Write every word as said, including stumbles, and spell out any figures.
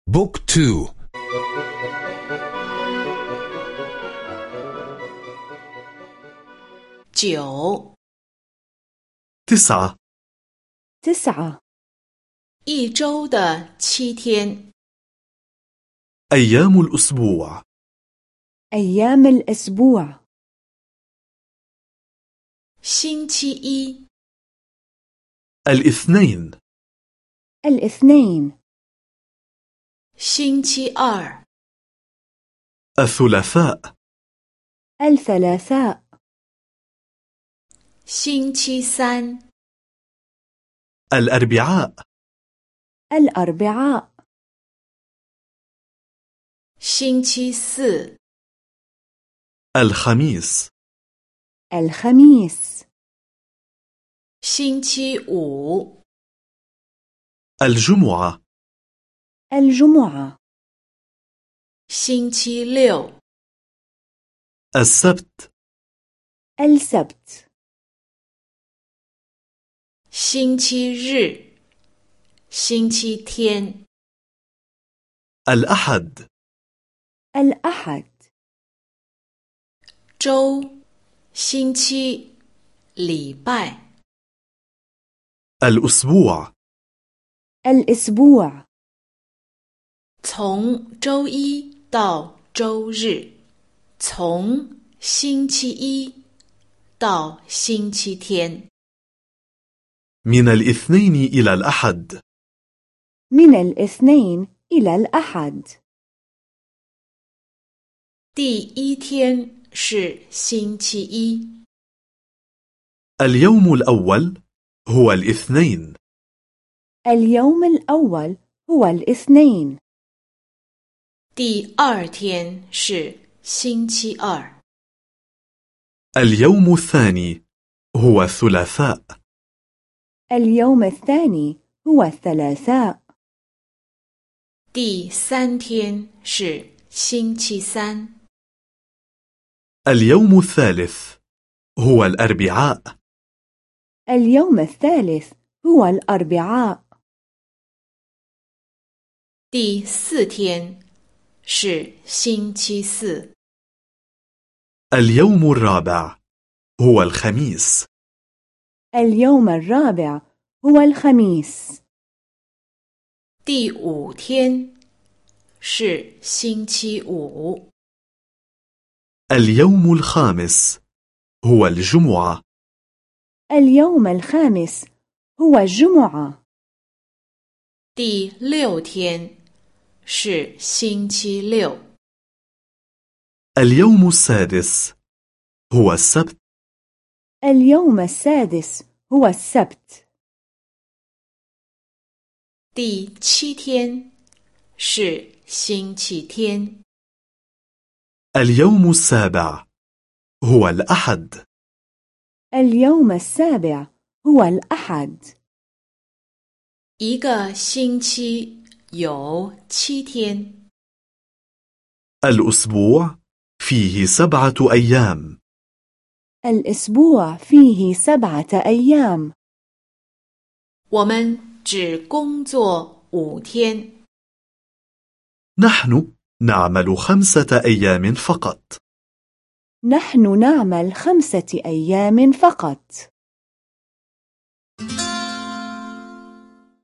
بوك تو. 九 تسعة. تسعة. 一周的七天， أيام الأسبوع. أيام الأسبوع. 星期一 الاثنين. الاثنين. 星期二 الثلاثاء. الثلاثاء. 星期三 الأربعاء. الأربعاء. 星期四 الخميس. الخميس. 星期五 الجمعة. الجمعة. 星期六 السبت. السبت. 星期日星期天， الأحد. الأحد. 周星期礼拜， الأسبوع. الأسبوع. 从周一到周日，从星期一到星期天。 من الاثنين إلى الأحد. من الاثنين إلى الأحد. 第一天是星期一， اليوم الأول هو الاثنين. اليوم الأول هو الاثنين. 第二天是星期二， اليوم الثاني هو الثلاثاء. اليوم الثاني هو الثلاثاء. 第三天是星期三， اليوم الثالث هو الأربعاء. اليوم الثالث هو الأربعاء. 第四天是星期四， اليوم الرابع هو الخميس. اليوم الرابع هو الخميس. 第五天是星期五， اليوم الخامس هو الجمعة. اليوم الخامس هو الجمعة. 第六天是星期六， اليوم السادس هو السبت. اليوم السادس هو السبت. 第七天是星期天， اليوم السابع هو الأحد. اليوم السابع هو الأحد. 一个星期有七天， الأسبوع فيه سبعة أيام. الأسبوع فيه سبعة أيام. 我们只工作五天， نحن نعمل خمسة أيام فقط. نحن نعمل خمسة أيام فقط.